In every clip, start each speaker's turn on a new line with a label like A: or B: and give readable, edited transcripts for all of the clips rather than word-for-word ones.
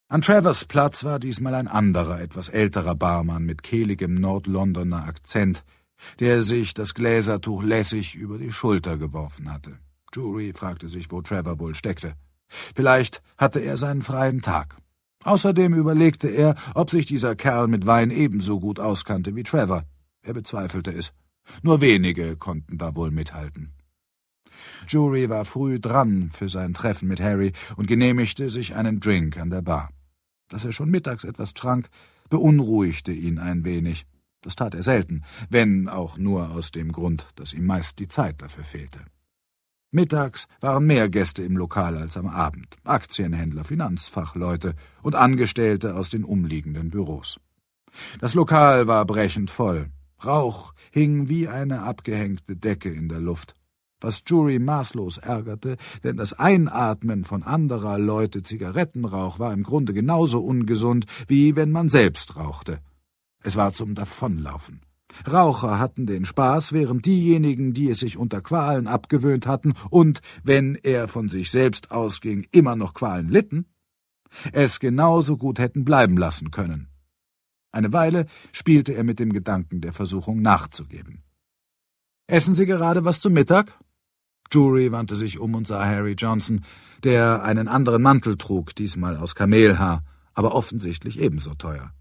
A: An Travers Platz war diesmal ein anderer, etwas älterer Barmann mit kehligem Nordlondoner Akzent, der sich das Gläsertuch lässig über die Schulter geworfen hatte. Jury fragte sich, wo Trevor wohl steckte. Vielleicht hatte er seinen freien Tag. Außerdem überlegte er, ob sich dieser Kerl mit Wein ebenso gut auskannte wie Trevor. Er bezweifelte es. Nur wenige konnten da wohl mithalten. Jury war früh dran für sein Treffen mit Harry und genehmigte sich einen Drink an der Bar. Dass er schon mittags etwas trank, beunruhigte ihn ein wenig. Das tat er selten, wenn auch nur aus dem Grund, dass ihm meist die Zeit dafür fehlte. Mittags waren mehr Gäste im Lokal als am Abend, Aktienhändler, Finanzfachleute und Angestellte aus den umliegenden Büros. Das Lokal war brechend voll. Rauch hing wie eine abgehängte Decke in der Luft, was Jury maßlos ärgerte, denn das Einatmen von anderer Leute Zigarettenrauch war im Grunde genauso ungesund, wie wenn man selbst rauchte. Es war zum Davonlaufen. Raucher hatten den Spaß, während diejenigen, die es sich unter Qualen abgewöhnt hatten und, wenn er von sich selbst ausging, immer noch Qualen litten, es genauso gut hätten bleiben lassen können. Eine Weile spielte er mit dem Gedanken, der Versuchung nachzugeben. »Essen Sie gerade was zum Mittag?« Jury wandte sich um und sah Harry Johnson, der einen anderen Mantel trug, diesmal aus Kamelhaar, aber offensichtlich ebenso teuer.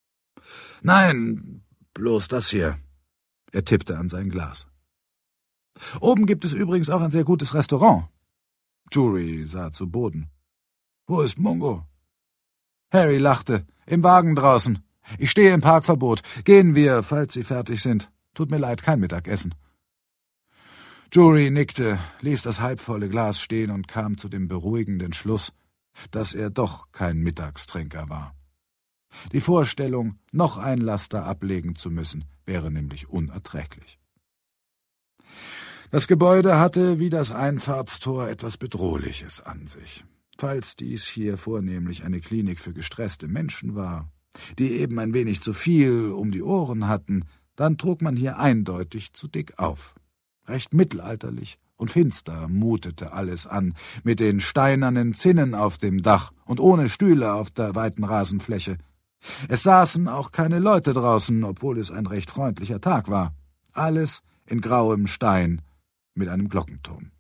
A: »Nein, bloß das hier.« Er tippte an sein Glas. »Oben gibt es übrigens auch ein sehr gutes Restaurant.« Jury sah zu Boden. »Wo ist Mungo?« Harry lachte. »Im Wagen draußen. Ich stehe im Parkverbot. Gehen wir, falls Sie fertig sind. Tut mir leid, kein Mittagessen.« Jury nickte, ließ das halbvolle Glas stehen und kam zu dem beruhigenden Schluss, dass er doch kein Mittagstrinker war. Die Vorstellung, noch ein Laster ablegen zu müssen, wäre nämlich unerträglich. Das Gebäude hatte wie das Einfahrtstor etwas Bedrohliches an sich. Falls dies hier vornehmlich eine Klinik für gestresste Menschen war, die eben ein wenig zu viel um die Ohren hatten, dann trug man hier eindeutig zu dick auf. Recht mittelalterlich und finster mutete alles an, mit den steinernen Zinnen auf dem Dach und ohne Stühle auf der weiten Rasenfläche. Es saßen auch keine Leute draußen, obwohl es ein recht freundlicher Tag war. Alles in grauem Stein mit einem Glockenturm.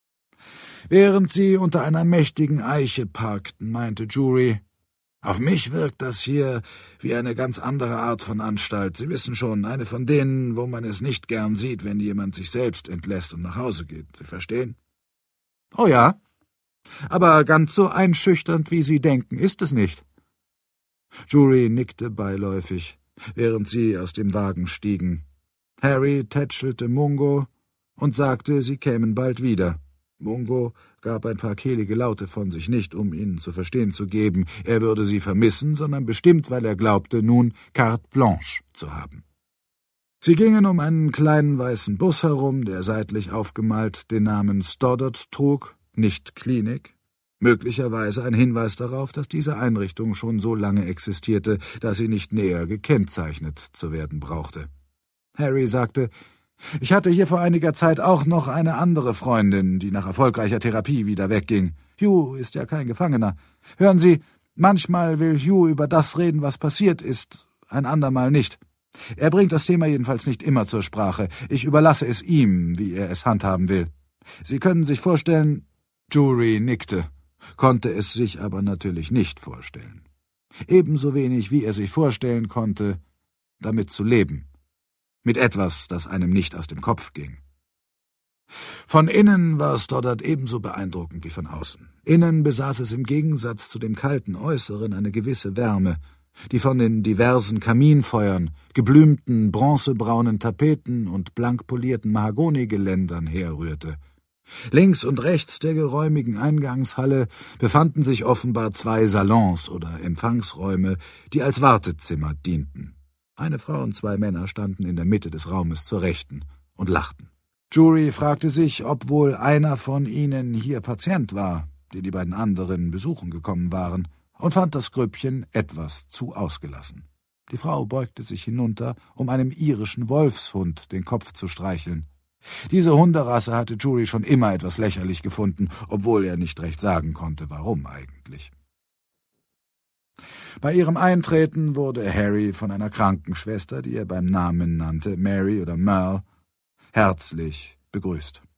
A: Während sie unter einer mächtigen Eiche parkten, meinte Jury, »Auf mich wirkt das hier wie eine ganz andere Art von Anstalt. Sie wissen schon, eine von denen, wo man es nicht gern sieht, wenn jemand sich selbst entlässt und nach Hause geht. Sie verstehen?« »Oh ja, aber ganz so einschüchternd, wie Sie denken, ist es nicht.« Jury nickte beiläufig, während sie aus dem Wagen stiegen. Harry tätschelte Mungo und sagte, sie kämen bald wieder. Mungo gab ein paar kehlige Laute von sich, nicht um ihnen zu verstehen zu geben, er würde sie vermissen, sondern bestimmt, weil er glaubte, nun carte blanche zu haben. Sie gingen um einen kleinen weißen Bus herum, der seitlich aufgemalt den Namen Stoddart trug, nicht Klinik. Möglicherweise ein Hinweis darauf, dass diese Einrichtung schon so lange existierte, dass sie nicht näher gekennzeichnet zu werden brauchte. Harry sagte, »Ich hatte hier vor einiger Zeit auch noch eine andere Freundin, die nach erfolgreicher Therapie wieder wegging. Hugh ist ja kein Gefangener. Hören Sie, manchmal will Hugh über das reden, was passiert ist, ein andermal nicht. Er bringt das Thema jedenfalls nicht immer zur Sprache. Ich überlasse es ihm, wie er es handhaben will. Sie können sich vorstellen...« Jury nickte, konnte es sich aber natürlich nicht vorstellen. Ebenso wenig, wie er sich vorstellen konnte, damit zu leben. Mit etwas, das einem nicht aus dem Kopf ging. Von innen war Stoddart ebenso beeindruckend wie von außen. Innen besaß es im Gegensatz zu dem kalten Äußeren eine gewisse Wärme, die von den diversen Kaminfeuern, geblümten bronzebraunen Tapeten und blank polierten Mahagonigeländern herrührte. Links und rechts der geräumigen Eingangshalle befanden sich offenbar 2 Salons oder Empfangsräume, die als Wartezimmer dienten. Eine Frau und 2 Männer standen in der Mitte des Raumes zur Rechten und lachten. Jury fragte sich, ob wohl einer von ihnen hier Patient war, den die beiden anderen besuchen gekommen waren, und fand das Grüppchen etwas zu ausgelassen. Die Frau beugte sich hinunter, um einem irischen Wolfshund den Kopf zu streicheln. Diese Hunderasse hatte Jury schon immer etwas lächerlich gefunden, obwohl er nicht recht sagen konnte, warum eigentlich. Bei ihrem Eintreten wurde Harry von einer Krankenschwester, die er beim Namen nannte, Mary oder Merle, herzlich begrüßt.